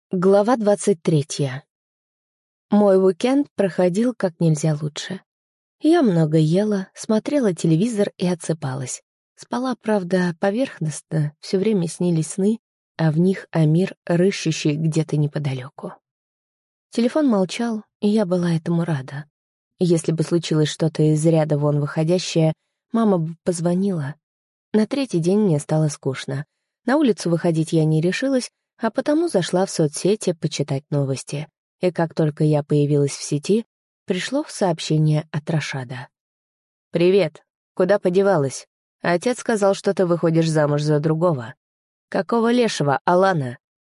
Глава 23. Мой уикенд проходил как нельзя лучше. Я много ела, смотрела телевизор и отсыпалась. Спала, правда, поверхностно, все время снились сны, а в них Амир, рыщущий где-то неподалеку. Телефон молчал, и я была этому рада. Если бы случилось что-то из ряда вон выходящее, мама бы позвонила. На третий день мне стало скучно. На улицу выходить я не решилась, а потому зашла в соцсети почитать новости. И как только я появилась в сети, пришло сообщение от Рашада. «Привет. Куда подевалась? Отец сказал, что ты выходишь замуж за другого. Какого лешего, Алана?»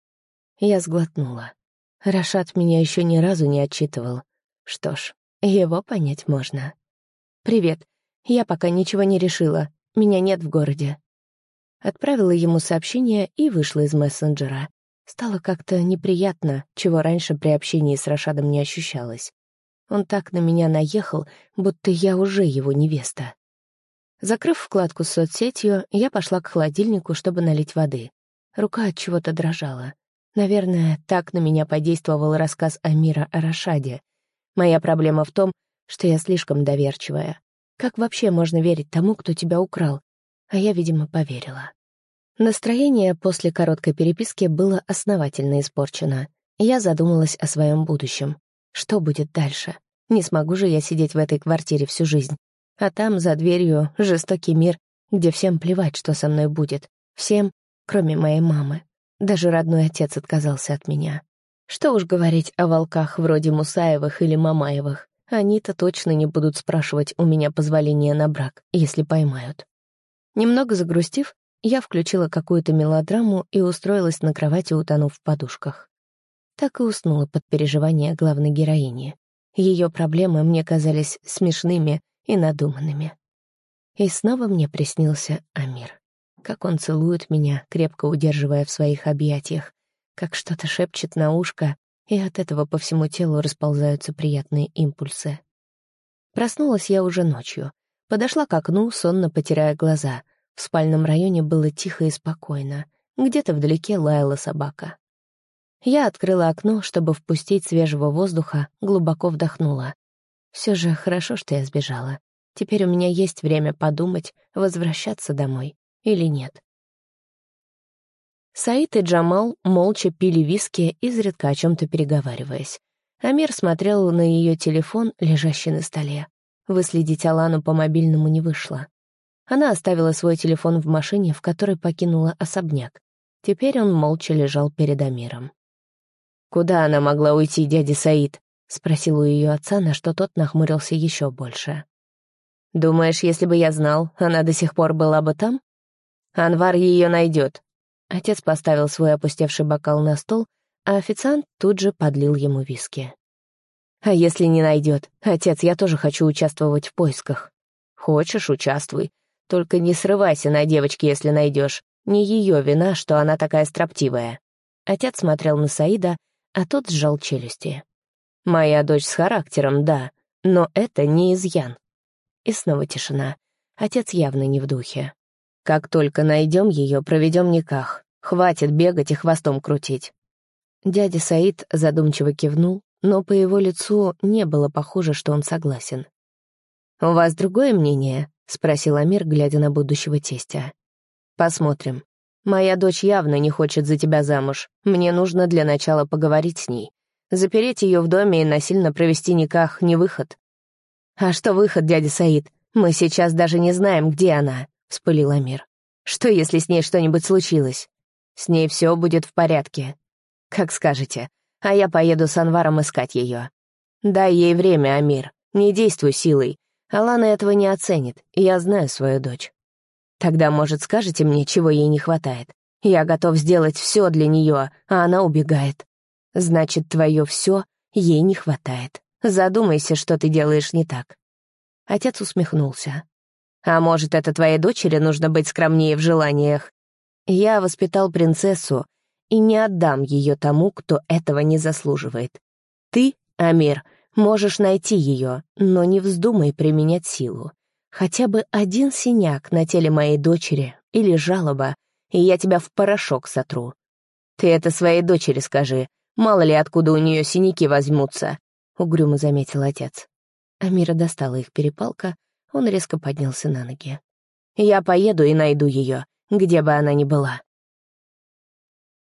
Я сглотнула. Рашад меня еще ни разу не отчитывал. Что ж, его понять можно. «Привет. Я пока ничего не решила. Меня нет в городе». Отправила ему сообщение и вышла из мессенджера. Стало как-то неприятно, чего раньше при общении с Рашадом не ощущалось. Он так на меня наехал, будто я уже его невеста. Закрыв вкладку с соцсетью, я пошла к холодильнику, чтобы налить воды. Рука от чего-то дрожала. Наверное, так на меня подействовал рассказ Амира о Рашаде. Моя проблема в том, что я слишком доверчивая. Как вообще можно верить тому, кто тебя украл? А я, видимо, поверила. Настроение после короткой переписки было основательно испорчено. Я задумалась о своем будущем. Что будет дальше? Не смогу же я сидеть в этой квартире всю жизнь. А там, за дверью, жестокий мир, где всем плевать, что со мной будет. Всем, кроме моей мамы. Даже родной отец отказался от меня. Что уж говорить о волках вроде Мусаевых или Мамаевых. Они-то точно не будут спрашивать у меня позволения на брак, если поймают. Немного загрустив, я включила какую-то мелодраму и устроилась на кровати, утонув в подушках. Так и уснула под переживания главной героини. Ее проблемы мне казались смешными и надуманными. И снова мне приснился Амир. Как он целует меня, крепко удерживая в своих объятиях, как что-то шепчет на ушко, и от этого по всему телу расползаются приятные импульсы. Проснулась я уже ночью. Подошла к окну, сонно потирая глаза. В спальном районе было тихо и спокойно. Где-то вдалеке лаяла собака. Я открыла окно, чтобы впустить свежего воздуха, глубоко вдохнула. Все же хорошо, что я сбежала. Теперь у меня есть время подумать, возвращаться домой или нет. Саид и Джамал молча пили виски, изредка о чем-то переговариваясь. Амир смотрел на ее телефон, лежащий на столе. Выследить Алану по мобильному не вышло. Она оставила свой телефон в машине, в которой покинула особняк. Теперь он молча лежал перед Амиром. «Куда она могла уйти, дядя Саид?» — спросил у ее отца, на что тот нахмурился еще больше. «Думаешь, если бы я знал, она до сих пор была бы там? Анвар ее найдет». Отец поставил свой опустевший бокал на стол, а официант тут же подлил ему виски. «А если не найдет? Отец, я тоже хочу участвовать в поисках». «Хочешь, участвуй. Только не срывайся на девочке, если найдешь. Не ее вина, что она такая строптивая». Отец смотрел на Саида, а тот сжал челюсти. «Моя дочь с характером, да, но это не изъян». И снова тишина. Отец явно не в духе. «Как только найдем ее, проведем никах. Хватит бегать и хвостом крутить». Дядя Саид задумчиво кивнул, но по его лицу не было похоже, что он согласен. «У вас другое мнение?» — спросил Амир, глядя на будущего тестя. «Посмотрим. Моя дочь явно не хочет за тебя замуж. Мне нужно для начала поговорить с ней. Запереть ее в доме и насильно провести никах — не выход». «А что выход, дядя Саид? Мы сейчас даже не знаем, где она», — вспылил Амир. «Что, если с ней что-нибудь случилось? С ней все будет в порядке. Как скажете. А я поеду с Анваром искать ее. Дай ей время, Амир. Не действуй силой. Алана этого не оценит, и я знаю свою дочь. Тогда, может, скажете мне, чего ей не хватает? Я готов сделать все для нее, а она убегает. Значит, твое все ей не хватает. Задумайся, что ты делаешь не так». Отец усмехнулся. «А может, это твоей дочери нужно быть скромнее в желаниях? Я воспитал принцессу и не отдам ее тому, кто этого не заслуживает. Ты, Амир, можешь найти ее, но не вздумай применять силу. Хотя бы один синяк на теле моей дочери или жалоба, и я тебя в порошок сотру. Ты это своей дочери скажи. Мало ли, откуда у нее синяки возьмутся», — угрюмо заметил отец. Амира достала их перепалка, он резко поднялся на ноги. «Я поеду и найду ее, где бы она ни была».